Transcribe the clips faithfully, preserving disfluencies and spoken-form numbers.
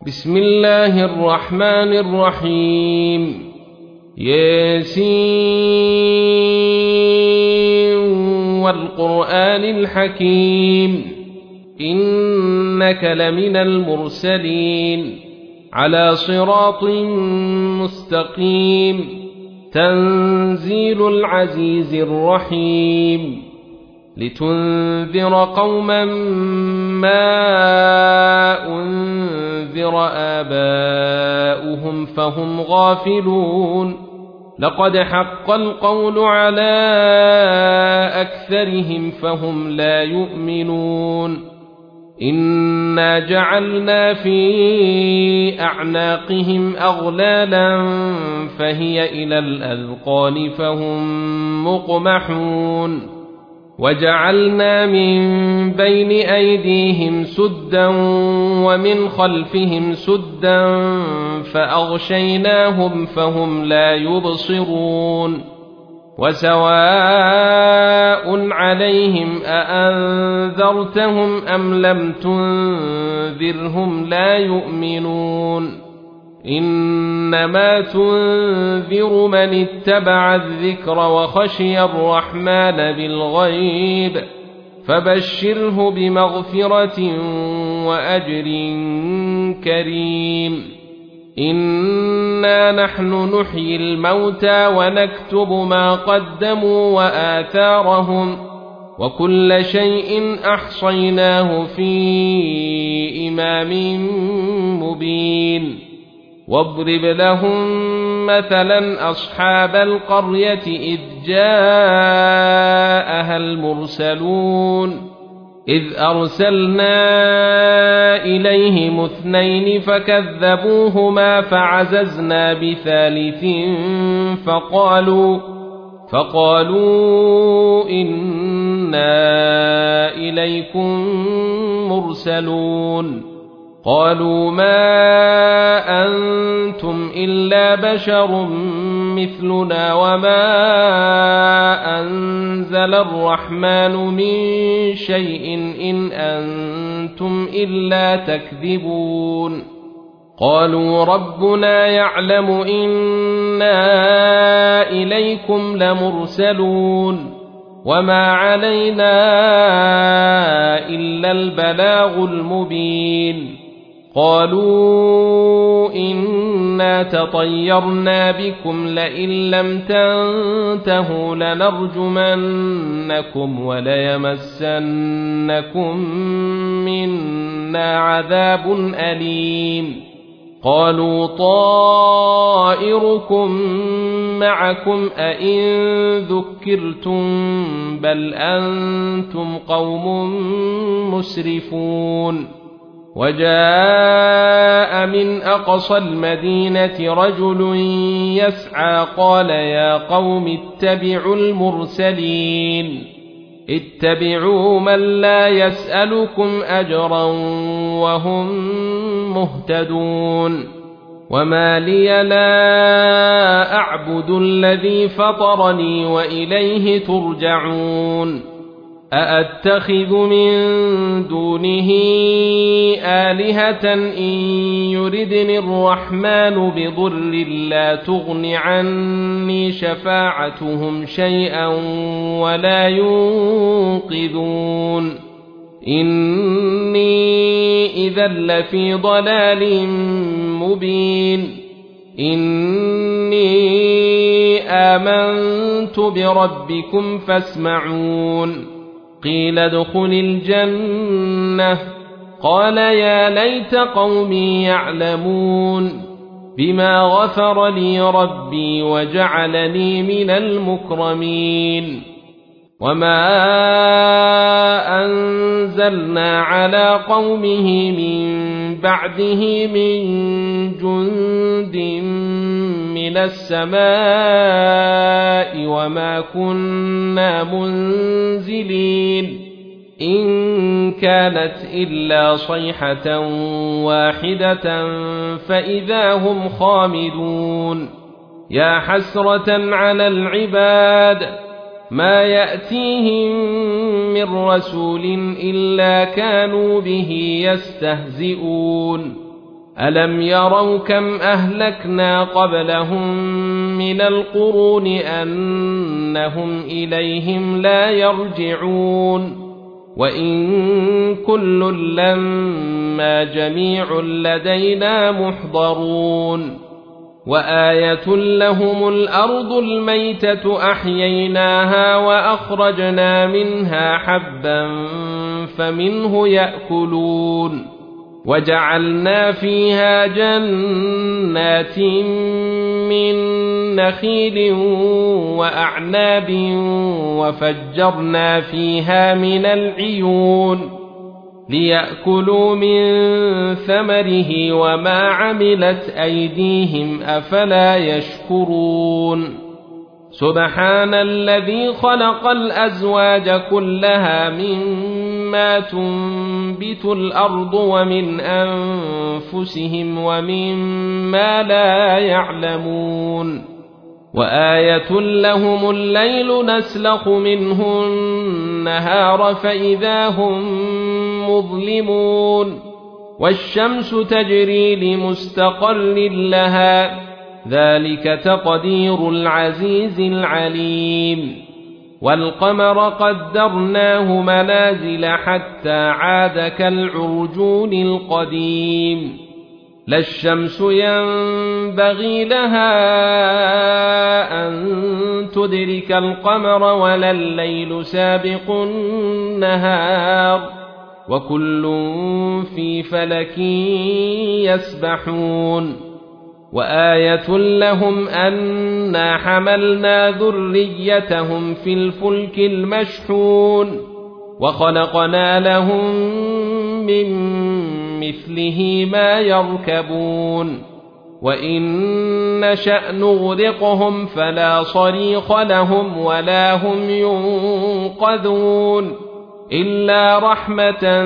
بسم الله الرحمن الرحيم. ياسين والقرآن الحكيم إنك لمن المرسلين على صراط مستقيم تنزيل العزيز الرحيم لتنذر قوما ما أنذر آباؤهم فهم غافلون لقد حق القول على أكثرهم فهم لا يؤمنون إنا جعلنا في أعناقهم أغلالا فهي إلى الأذقان فهم مقمحون وجعلنا من بين أيديهم سدا ومن خلفهم سدا فأغشيناهم فهم لا يبصرون وسواء عليهم أأنذرتهم أم لم تنذرهم لا يؤمنون إنما تنذر من اتبع الذكر وخشي الرحمن بالغيب فبشره بمغفرة وأجر كريم. إنا نحن نحيي الموتى ونكتب ما قدموا وآثارهم وكل شيء أحصيناه في إمام مبين. واضرب لهم مثلا أصحاب القرية إذ جاءها المرسلون إذ أرسلنا إليهم اثنين فكذبوهما فعززنا بثالث فقالوا فقالوا إنا إليكم مرسلون قالوا ما أنتم إلا بشر مثلنا وما أنزل الرحمن من شيء إن أنتم إلا تكذبون قالوا ربنا يعلم إنا إليكم لمرسلون وما علينا إلا البلاغ المبين قالوا إنا تطيرنا بكم لئن لم تنتهوا لنرجمنكم وليمسنكم منا عذاب أليم قالوا طائركم معكم أئن ذكرتم بل أنتم قوم مسرفون وجاء من أقصى المدينة رجل يسعى قال يا قوم اتبعوا المرسلين اتبعوا من لا يسألكم أجرا وهم مهتدون وما لي لا أعبد الذي فطرني وإليه ترجعون أأتخذ من دونه آلهة إن يردني الرحمن بضر لا تغن عني شفاعتهم شيئا ولا ينقذون إني إذا لفي ضلال مبين إني آمنت بربكم فاسمعون قيل ادخل الجنة قال يا ليت قومي يعلمون بما غفر لي ربي وجعلني من المكرمين وما أنزلنا على قومه من بعده من جند من السماء وما كنا منزلين إن كانت إلا صيحة واحدة فإذا هم خامدون يا حسرة على العباد ما يأتيهم من رسول إلا كانوا به يستهزئون ألم يروا كم أهلكنا قبلهم من القرون أنهم إليهم لا يرجعون وإن كل لما جميع لدينا محضرون وآية لهم الأرض الميتة أحييناها وأخرجنا منها حبا فمنه يأكلون وجعلنا فيها جنات من نخيل وأعناب وفجرنا فيها من العيون ليأكلوا من ثمره وما عملت أيديهم أفلا يشكرون سبحان الذي خلق الأزواج كلها مما تنبت الأرض ومن أنفسهم ومما لا يعلمون وآية لهم الليل نسلخ منه النهار فإذا هم مظلمون والشمس تجري لمستقر لها ذلك تقدير العزيز العليم والقمر قدرناه منازل حتى عاد كالعرجون القديم لا الشمس ينبغي لها أن تدرك القمر ولا الليل سابق النهار وكل في فلك يسبحون وآية لهم أنا حملنا ذريتهم في الفلك المشحون وخلقنا لهم من مثله ما يركبون وإن نشأ نغرقهم فلا صريخ لهم ولا هم ينقذون إلا رحمة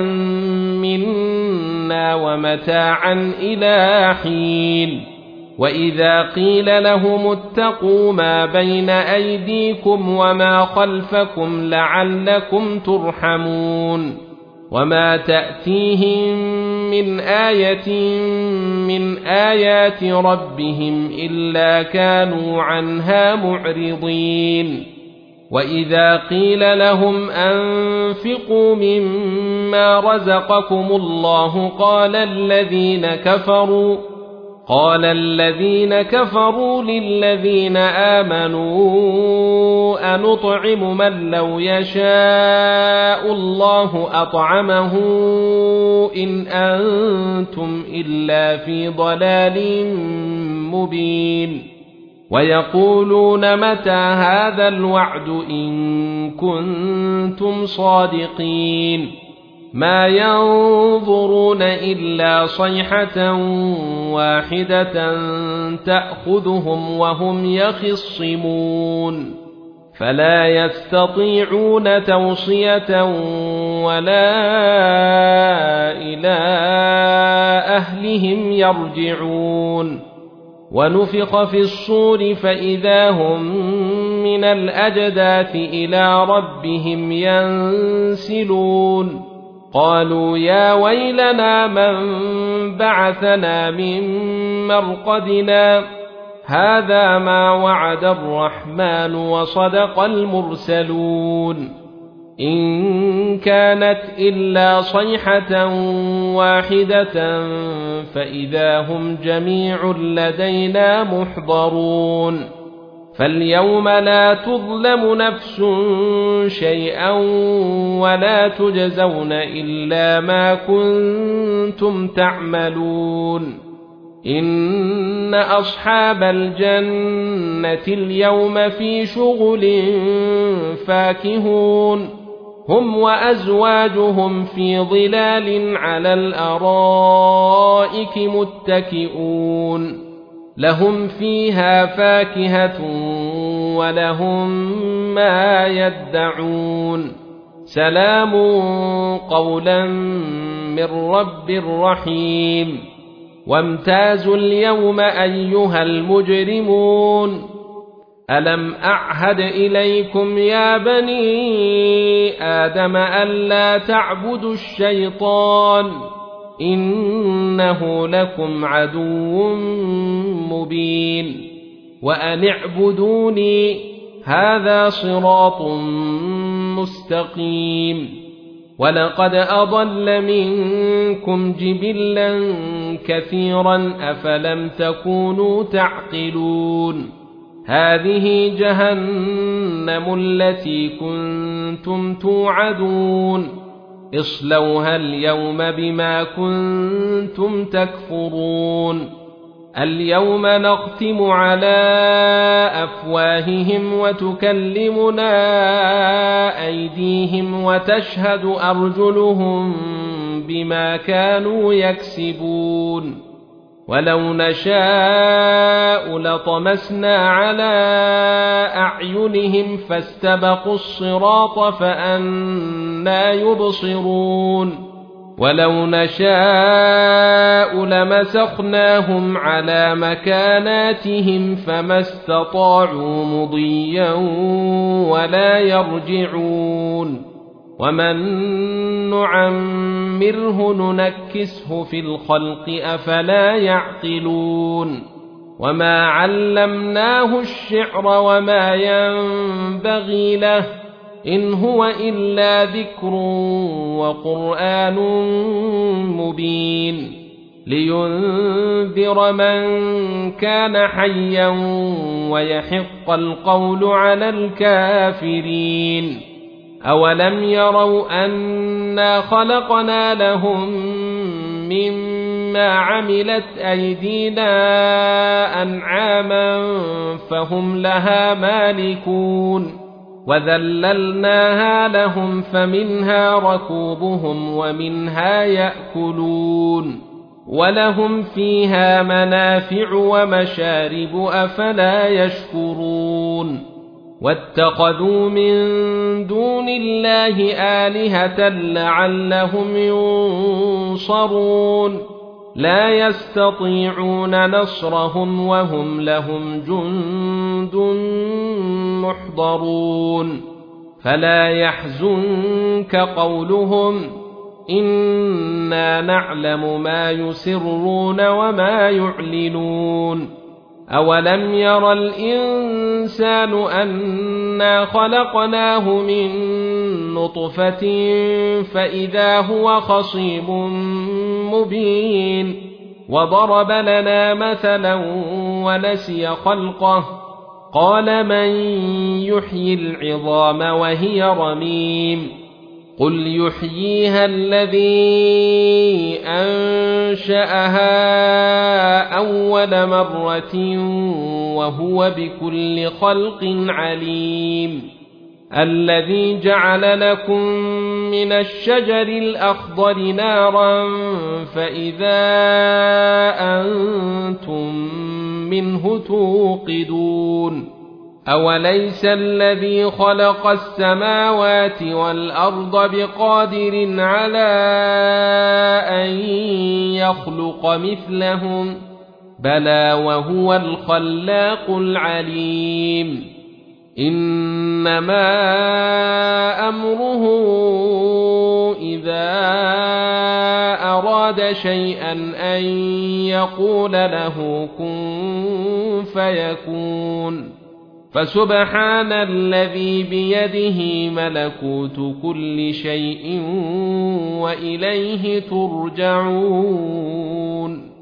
منا ومتاعا إلى حين وإذا قيل لهم اتقوا ما بين أيديكم وما خلفكم لعلكم ترحمون وما تأتيهم من آية من آيات ربهم إلا كانوا عنها معرضين وإذا قيل لهم أنفقوا مما رزقكم الله قال الذين كفروا قال الذين كفروا للذين آمنوا أنطعم من لو يشاء الله أطعمه إن أنتم إلا في ضلال مبين ويقولون متى هذا الوعد إن كنتم صادقين ما ينظرون إلا صيحة واحدة تأخذهم وهم يخصمون فلا يستطيعون توصية ولا إلى أهلهم يرجعون ونفخ في الصور فإذا هم من الأجداث إلى ربهم ينسلون قالوا يا ويلنا من بعثنا من مرقدنا هذا ما وعد الرحمن وصدق المرسلون إن كانت إلا صيحة واحدة فإذا هم جميع لدينا محضرون فاليوم لا تظلم نفس شيئا ولا تجزون إلا ما كنتم تعملون إن أصحاب الجنة اليوم في شغل فاكهون هم وأزواجهم في ظلال على الأرائك متكئون لهم فيها فاكهة ولهم ما يدعون سلام قولا من رب رحيم وامتازوا اليوم أيها المجرمون ألم أعهد إليكم يا بني آدم ألا تعبدوا الشيطان إنه لكم عدو مبين وأن اعبدوني هذا صراط مستقيم ولقد أضل منكم جبلا كثيرا أفلم تكونوا تعقلون هذه جهنم التي كنتم توعدون اصلوها اليوم بما كنتم تكفرون اليوم نختم على أفواههم وتكلمنا أيديهم وتشهد أرجلهم بما كانوا يكسبون ولو نشاء لطمسنا على أعينهم فاستبقوا الصراط فأنى يبصرون ولو نشاء لمسخناهم على مكاناتهم فما استطاعوا مضيا ولا يرجعون ومن نعمره ننكسه في الخلق أفلا يعقلون وما علمناه الشعر وما ينبغي له إن هو إلا ذكر وقرآن مبين لينذر من كان حيا ويحق القول على الكافرين أولم يروا أنا خلقنا لهم مما عملت أيدينا أنعاما فهم لها مالكون وذللناها لهم فمنها ركوبهم ومنها يأكلون ولهم فيها منافع ومشارب أفلا يشكرون واتخذوا من دون الله آلهة لعلهم ينصرون لا يستطيعون نصرهم وهم لهم جند محضرون فلا يحزنك قولهم إنا نعلم ما يسرون وما يعلنون أولم ير الإنسان أنا خلقناه من نطفة فإذا هو خصيم مبين وضرب لنا مثلا ونسي خلقه قال من يحيي العظام وهي رميم قل يحييها الذي أنشأها أول مرة وهو بكل خلق عليم الذي جعل لكم من الشجر الأخضر نارا فإذا أنتم منه توقدون أوليس الذي خلق السماوات والأرض بقادر على أن يخلق مثلهم بلى وهو الخلاق العليم إنما أمره إذا أراد شيئا أن يقول له كن فيكون فسبحان الذي بيده ملكوت كل شيء وإليه ترجعون